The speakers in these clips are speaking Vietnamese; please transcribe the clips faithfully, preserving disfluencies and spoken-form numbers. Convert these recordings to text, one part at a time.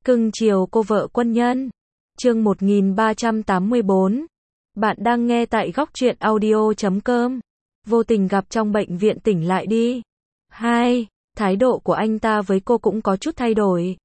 Cưng chiều cô vợ quân nhân. Chương một nghìn ba trăm tám mươi bốn. Bạn đang nghe tại góc truyện audio chấm com. Vô tình gặp trong bệnh viện tỉnh lại đi. Hai. Thái độ của anh ta với cô cũng có chút thay đổi.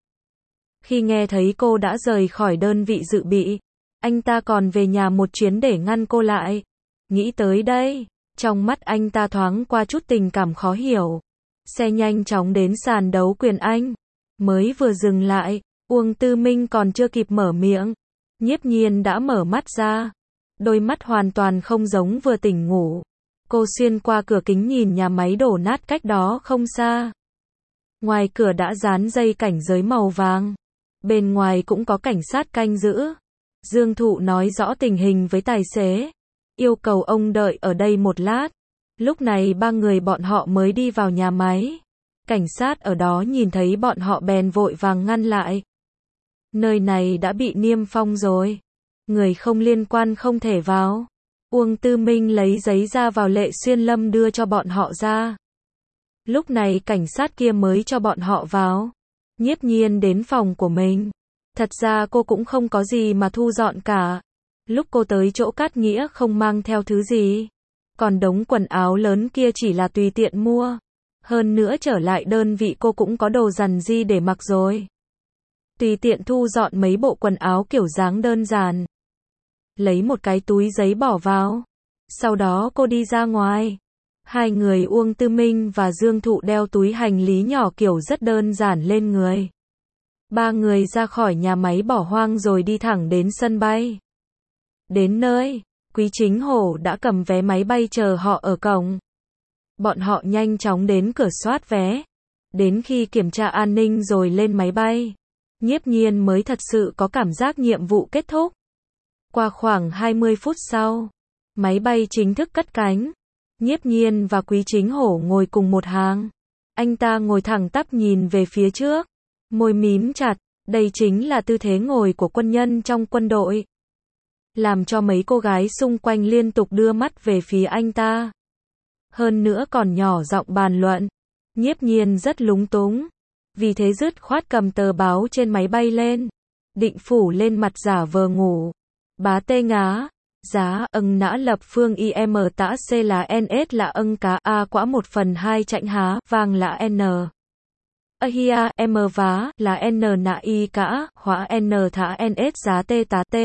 Khi nghe thấy cô đã rời khỏi đơn vị dự bị, anh ta còn về nhà một chuyến để ngăn cô lại. Nghĩ tới đây, trong mắt anh ta thoáng qua chút tình cảm khó hiểu. Xe nhanh chóng đến sàn đấu quyền Anh. Mới vừa dừng lại, Uông Tư Minh còn chưa kịp mở miệng, Nhiếp Nhiên đã mở mắt ra. Đôi mắt hoàn toàn không giống vừa tỉnh ngủ. Cô xuyên qua cửa kính nhìn nhà máy đổ nát cách đó không xa. Ngoài cửa đã dán dây cảnh giới màu vàng. Bên ngoài cũng có cảnh sát canh giữ. Dương Thụ nói rõ tình hình với tài xế, yêu cầu ông đợi ở đây một lát. Lúc này ba người bọn họ mới đi vào nhà máy. Cảnh sát ở đó nhìn thấy bọn họ bèn vội vàng ngăn lại. Nơi này đã bị niêm phong rồi. Người không liên quan không thể vào. Uông Tư Minh lấy giấy ra vào Lệ Xuyên Lâm đưa cho bọn họ ra. Lúc này cảnh sát kia mới cho bọn họ vào. Nhiếp Nhiên đến phòng của mình. Thật ra cô cũng không có gì mà thu dọn cả. Lúc cô tới chỗ Cát Nghĩa không mang theo thứ gì. Còn đống quần áo lớn kia chỉ là tùy tiện mua. Hơn nữa trở lại đơn vị cô cũng có đồ rằn di để mặc rồi. Tùy tiện thu dọn mấy bộ quần áo kiểu dáng đơn giản. Lấy một cái túi giấy bỏ vào. Sau đó cô đi ra ngoài. Hai người Uông Tư Minh và Dương Thụ đeo túi hành lý nhỏ kiểu rất đơn giản lên người. Ba người ra khỏi nhà máy bỏ hoang rồi đi thẳng đến sân bay. Đến nơi, Quý Chính Hổ đã cầm vé máy bay chờ họ ở cổng. Bọn họ nhanh chóng đến cửa soát vé. Đến khi kiểm tra an ninh rồi lên máy bay, Nhiếp Nhiên mới thật sự có cảm giác nhiệm vụ kết thúc. Qua khoảng hai mươi phút sau, máy bay chính thức cất cánh. Nhiếp Nhiên và Quý Chính Hổ ngồi cùng một hàng. Anh ta ngồi thẳng tắp nhìn về phía trước, môi mím chặt. Đây chính là tư thế ngồi của quân nhân trong quân đội. Làm cho mấy cô gái xung quanh liên tục đưa mắt về phía anh ta. Hơn nữa còn nhỏ giọng bàn luận. Nhiếp Nhiên rất lúng túng. Vì thế dứt khoát cầm tờ báo trên máy bay lên. Định phủ lên mặt giả vờ ngủ. Bá tê ngá. Giá âng nã lập phương im tã c là ns là âng cá a quã một phần hai chạnh há vàng là n. Ahia m vá là n nạ y cả hóa n thả ns giá t tá t.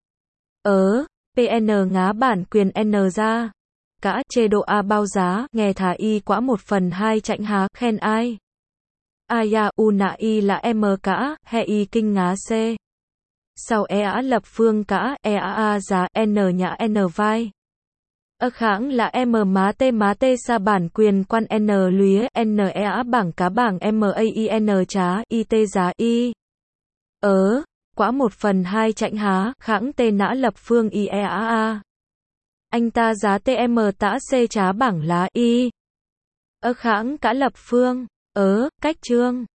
Ớ, pn ngá bản quyền n ra. Cả chế độ a bao giá nghe thả y quã một phần hai chạnh há khen ai. Aya u nạ y là m cả he y kinh ngá c. Sau e á lập phương cả e á a giá n nhã n vai. Ơ kháng là m má t má t sa bản quyền quan n lúa n e á bảng cá bảng m a i n trá y t giá y. Ớ, quã một phần hai chạnh há kháng t nã lập phương i e á a. Anh ta giá tm tã c trá bảng lá y. Ơ kháng cả lập phương. Ớ, cách trương.